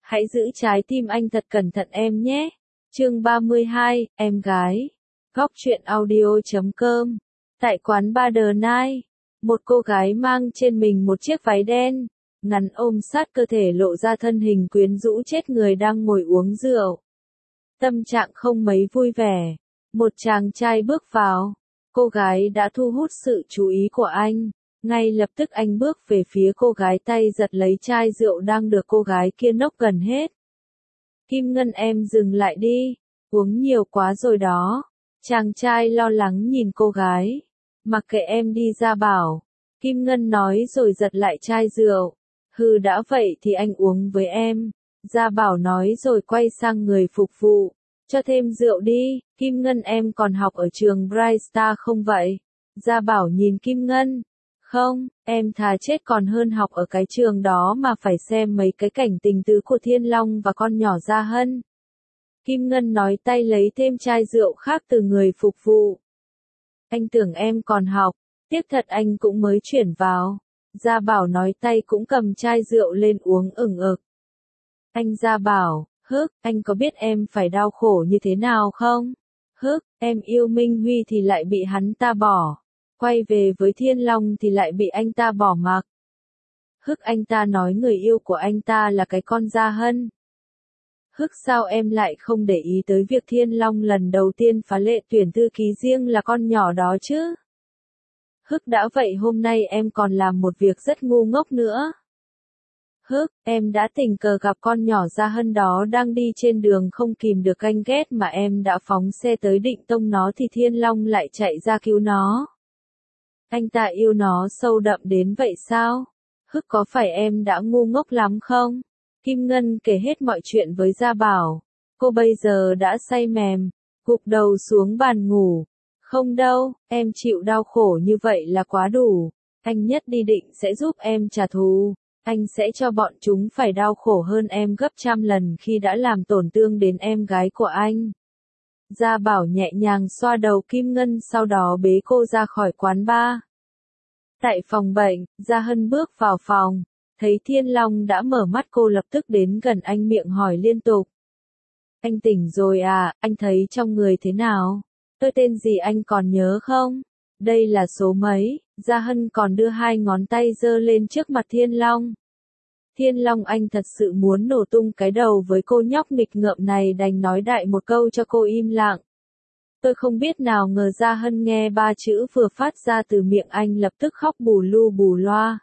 Hãy giữ trái tim anh thật cẩn thận em nhé. Chương 32, em gái. Góc truyện audio.com. Tại quán bar The Night, một cô gái mang trên mình một chiếc váy đen, ngắn ôm sát cơ thể lộ ra thân hình quyến rũ chết người đang ngồi uống rượu. Tâm trạng không mấy vui vẻ. Một chàng trai bước vào. Cô gái đã thu hút sự chú ý của anh. Ngay lập tức anh bước về phía cô gái, tay giật lấy chai rượu đang được cô gái kia nốc gần hết. Kim Ngân, em dừng lại đi, uống nhiều quá rồi đó. Chàng trai lo lắng nhìn cô gái. Mặc kệ em đi, Gia Bảo. Kim Ngân nói rồi giật lại chai rượu. Hừ, đã vậy thì anh uống với em. Gia Bảo nói rồi quay sang người phục vụ. Cho thêm rượu đi. Kim Ngân, em còn học ở trường Bright Star không vậy? Gia Bảo nhìn Kim Ngân. Không, em thà chết còn hơn học ở cái trường đó mà phải xem mấy cái cảnh tình tứ của Thiên Long và con nhỏ Gia Hân. Kim Ngân nói, tay lấy thêm chai rượu khác từ người phục vụ. Anh tưởng em còn học, tiếc thật anh cũng mới chuyển vào. Gia Bảo nói, tay cũng cầm chai rượu lên uống ửng ực. Anh Gia Bảo, anh có biết em phải đau khổ như thế nào không? Em yêu Minh Huy thì lại bị hắn ta bỏ. Quay về với Thiên Long thì lại bị anh ta bỏ mặc. Anh ta nói người yêu của anh ta là cái con Gia Hân. Sao em lại không để ý tới việc Thiên Long lần đầu tiên phá lệ tuyển thư ký riêng là con nhỏ đó chứ? Đã vậy hôm nay em còn làm một việc rất ngu ngốc nữa. Em đã tình cờ gặp con nhỏ Gia Hân đó đang đi trên đường không kìm được ganh ghét mà em đã phóng xe tới định tông nó thì Thiên Long lại chạy ra cứu nó. Anh ta yêu nó sâu đậm đến vậy sao? Có phải em đã ngu ngốc lắm không? Kim Ngân kể hết mọi chuyện với Gia Bảo. Cô bây giờ đã say mềm, gục đầu xuống bàn ngủ. Không đâu, em chịu đau khổ như vậy là quá đủ. Anh nhất định sẽ giúp em trả thù. Anh sẽ cho bọn chúng phải đau khổ hơn em gấp trăm lần khi đã làm tổn thương đến em gái của anh. Gia Bảo nhẹ nhàng xoa đầu Kim Ngân, sau đó bế cô ra khỏi quán bar. Tại phòng bệnh, Gia Hân bước vào phòng, thấy Thiên Long đã mở mắt, cô lập tức đến gần anh, miệng hỏi liên tục. Anh tỉnh rồi à, anh thấy trong người thế nào? Tôi tên gì anh còn nhớ không? Đây là số mấy? Gia Hân còn đưa hai ngón tay giơ lên trước mặt Thiên Long. Thiên Long, anh thật sự muốn nổ tung cái đầu với cô nhóc nghịch ngợm này, đành nói đại một câu cho cô im lặng. Tôi không biết nào ngờ Gia Hân nghe ba chữ vừa phát ra từ miệng anh lập tức khóc bù lu bù loa.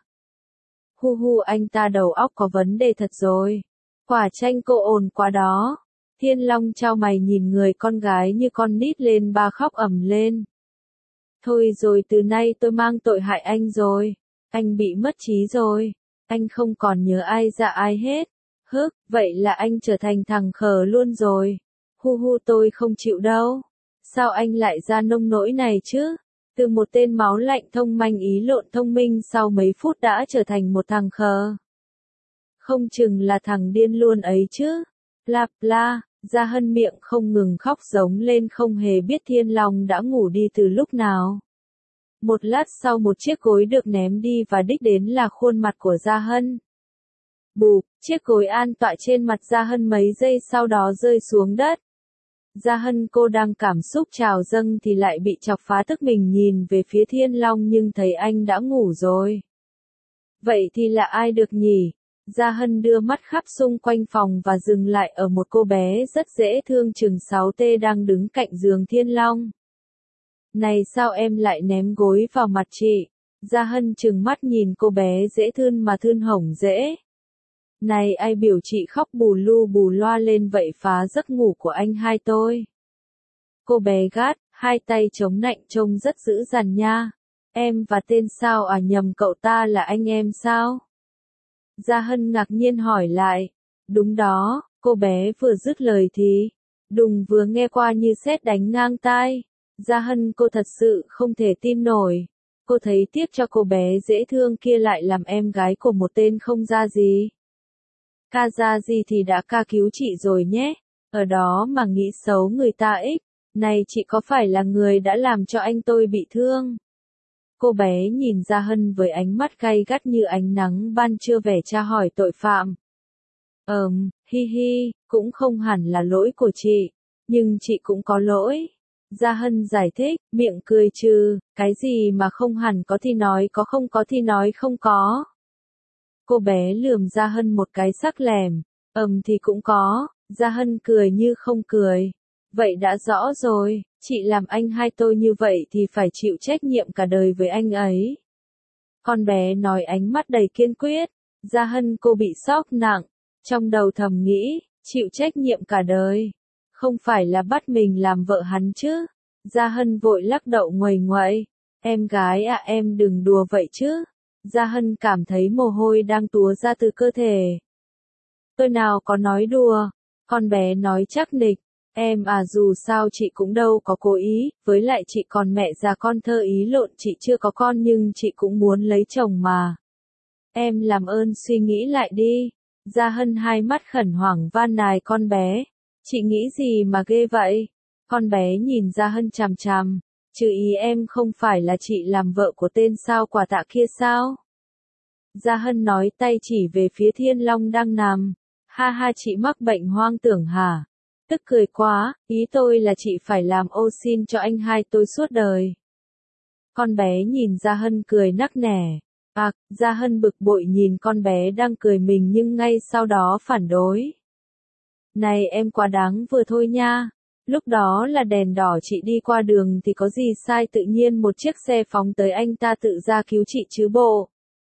Anh ta đầu óc có vấn đề thật rồi. Quả chanh cô ồn quá đó. Thiên Long chau mày nhìn người con gái như con nít lên ba khóc ầm lên. Thôi rồi, từ nay tôi mang tội hại anh rồi. Anh bị mất trí rồi. Anh không còn nhớ ai ra ai hết. Vậy là anh trở thành thằng khờ luôn rồi. Tôi không chịu đâu. Sao anh lại ra nông nỗi này chứ? Từ một tên máu lạnh thông manh ý lộn thông minh sau mấy phút đã trở thành một thằng khờ. Không chừng là thằng điên luôn ấy chứ. Bla, Gia Hân miệng không ngừng khóc giống lên, không hề biết Thiên Long đã ngủ đi từ lúc nào. Một lát sau, một chiếc gối được ném đi và đích đến là khuôn mặt của Gia Hân. Bụp, chiếc gối an tọa trên mặt Gia Hân mấy giây sau đó rơi xuống đất. Gia Hân, cô đang cảm xúc trào dâng thì lại bị chọc phá, tức mình nhìn về phía Thiên Long nhưng thấy anh đã ngủ rồi. Vậy thì là ai được nhỉ? Gia Hân đưa mắt khắp xung quanh phòng và dừng lại ở một cô bé rất dễ thương chừng 6T đang đứng cạnh giường Thiên Long. Này, sao em lại ném gối vào mặt chị? Gia Hân trừng mắt nhìn cô bé dễ thương mà thươn hổng dễ. Này, ai biểu chị khóc bù lu bù loa lên vậy, phá giấc ngủ của anh hai tôi. Cô bé gắt, hai tay chống nạnh trông rất dữ dằn nha. Em và tên sao à, nhầm cậu ta là anh em sao? Gia Hân ngạc nhiên hỏi lại. Đúng đó, cô bé vừa dứt lời thì đùng vừa nghe qua như sét đánh ngang tai. Gia Hân, cô thật sự không thể tin nổi. Cô thấy tiếc cho cô bé dễ thương kia lại làm em gái của một tên không ra gì. Ca ra gì thì đã ca cứu chị rồi nhé. Ở đó mà nghĩ xấu người ta ích. Này, chị có phải là người đã làm cho anh tôi bị thương? Cô bé nhìn Gia Hân với ánh mắt gay gắt như ánh nắng ban trưa, vẻ tra hỏi tội phạm. Hi hi, cũng không hẳn là lỗi của chị, nhưng chị cũng có lỗi. Gia Hân giải thích, miệng cười trừ, cái gì mà không hẳn có thì nói có, không có thì nói không có. Cô bé lườm Gia Hân một cái sắc lẻm, thì cũng có. Gia Hân cười như không cười. Vậy đã rõ rồi, chị làm anh hai tôi như vậy thì phải chịu trách nhiệm cả đời với anh ấy. Con bé nói ánh mắt đầy kiên quyết. Gia Hân cô bị sốc nặng, trong đầu thầm nghĩ, chịu trách nhiệm cả đời. Không phải là bắt mình làm vợ hắn chứ. Gia Hân vội lắc đầu nguầy nguậy. Em gái à, em đừng đùa vậy chứ. Gia Hân cảm thấy mồ hôi đang túa ra từ cơ thể. Tôi nào có nói đùa. Con bé nói chắc nịch. Em à, dù sao chị cũng đâu có cố ý, với lại chị còn mẹ già con thơ ý lộn, chị chưa có con nhưng chị cũng muốn lấy chồng mà. Em làm ơn suy nghĩ lại đi. Gia Hân hai mắt khẩn hoảng van nài con bé. Chị nghĩ gì mà ghê vậy? Con bé nhìn Gia Hân chằm chằm. Chứ ý em không phải là chị làm vợ của tên sao quả tạ kia sao? Gia Hân nói tay chỉ về phía Thiên Long đang nằm. Ha ha, chị mắc bệnh hoang tưởng hả? Tức cười quá, ý tôi là chị phải làm ô xin cho anh hai tôi suốt đời. Con bé nhìn Gia Hân cười nắc nẻ. Gia Hân bực bội nhìn con bé đang cười mình nhưng ngay sau đó phản đối. Này em quá đáng vừa thôi nha. Lúc đó là đèn đỏ, chị đi qua đường thì có gì sai, tự nhiên một chiếc xe phóng tới anh ta tự ra cứu chị chứ bộ.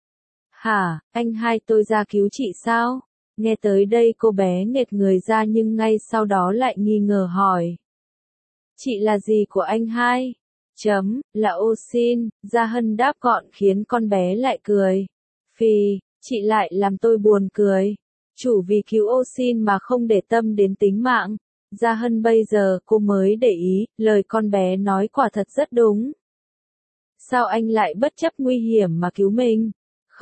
Hả, anh hai tôi ra cứu chị sao? Nghe tới đây cô bé nghệt người ra nhưng ngay sau đó lại nghi ngờ hỏi. Chị là gì của anh hai? Là ô xin. Gia Hân đáp gọn khiến con bé lại cười. Phì, chị lại làm tôi buồn cười. Chủ vì cứu ô xin mà không để tâm đến tính mạng. Gia Hân bây giờ cô mới để ý, lời con bé nói quả thật rất đúng. Sao anh lại bất chấp nguy hiểm mà cứu mình?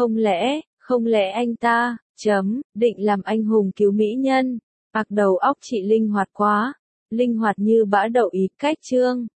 Không lẽ anh ta, định làm anh hùng cứu mỹ nhân? Đầu óc chị linh hoạt quá. Linh hoạt như bã đậu ý cách chương.